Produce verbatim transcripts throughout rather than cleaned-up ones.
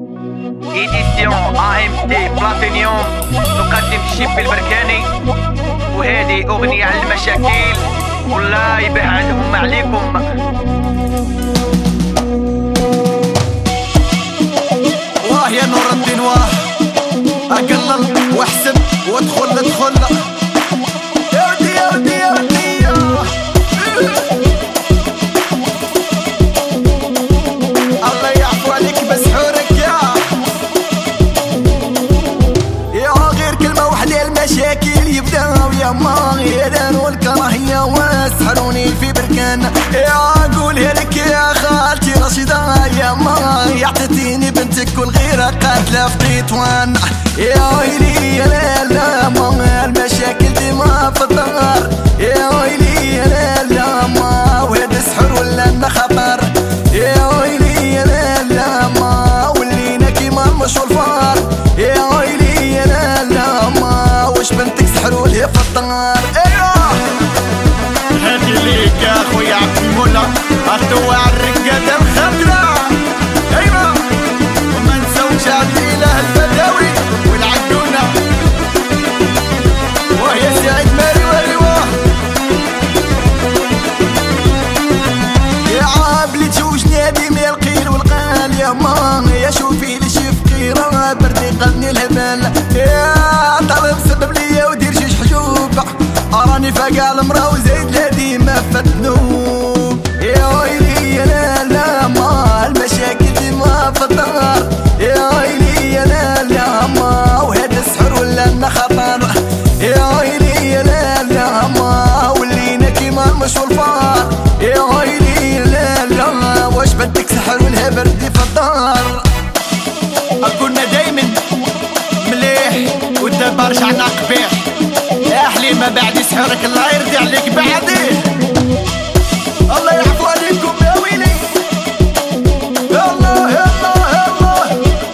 إيديسيون أ إم تي بلاتينيوم نقدم الشيب البركاني، وهذه أغنية على المشاكل والله يبعدهم عليكم. واه يا نور الدين واه أقلل واحسب وادخل ادخل يا ودي يا ودي يا ودي الله يعفو عليك بسحورك يا يا غير كلمة وحدة المشاكل يبداو يا ما غيران والكراهية واسحروني في بركان. يا قولها لك يا خالتي رشيدة يا ما يعطيتيني بنتك والغيرة قاتلة في قيطوان. يا ويلي يا لا لا ما المشاكل ديما في الدار. يا ويلي يا لا لا ما وهذا سحر ولا لنا خطر. يا ويلي يا لا لا ما ولينا كيما المش والفار. يا ويلي يا لا لا ما واش بنتك سحروا لي في الدار. ايوه هادي ليك يا خويا عبد المولى الدواء الرقادة الخضرا. ايوه وما نساوش عبد الاله البداوي والعدونة وهي سعيد ماري واري واه يا عابلي تشوش نادي من القيل والقال. يا ما يا شوفي لي شي فقيرة بردي قلني الهبال. يا طلب سبب ليا ودير شي حجوب راني فاقع المرا وزيد لهدي ما فتنوب. يا ويلي يا لا لا ما المشاكل ديما في الدار. يا ويلي يا لا لا ما وهذا السحر ولا لنا خطر. يا ويلي يا لا لا ما ولينا كيما المش والفار. يا ويلي يا لا لا واش بدك سحر ولها بردي في الدار. كنا دايما مليح والدابا رجعنا قبيح. يا حليمة بعد يسحرك الله يرضي عليك بعديه. الله يعفو عليكم يا ويلي يلا يلا يلا.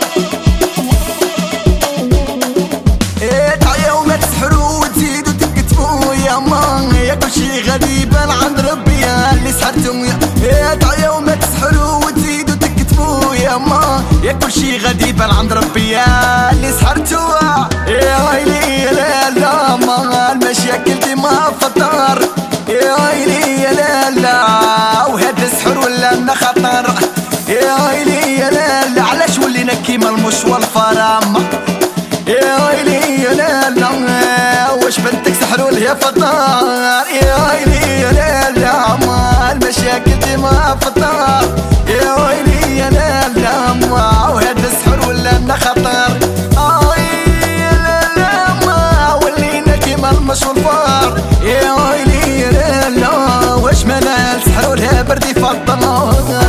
ايه تعيا وما تسحروا وتزيدوا تكتبوا يا ما يا كل شي غادي يبان عند ربي يا اللي سحرتم. ايه تعيا وما تسحروا وتزيدوا تكتبوا يا ما يا كل شي غادي يبان عند ربي يا اللي سحرتوا. يا ويلي يا لا لا ما المشاكل ديما في الدار. يا ويلي يا لا لا وهذا السحر ولا لنا خطر. يا ويلي يا لا لا علاش ولينا كيما المش والفرام. يا ويلي يا لا لا واش بنتك سحروا ليا في الدار. يا ويلي يا لا لا ما المشاكل ديما في الدار. يا ويلي يا لا لا ما وهذا السحر ولا لنا خطر. المش والفار. يا ويلي يا لا واش منال سحروا لها بردي في الدار.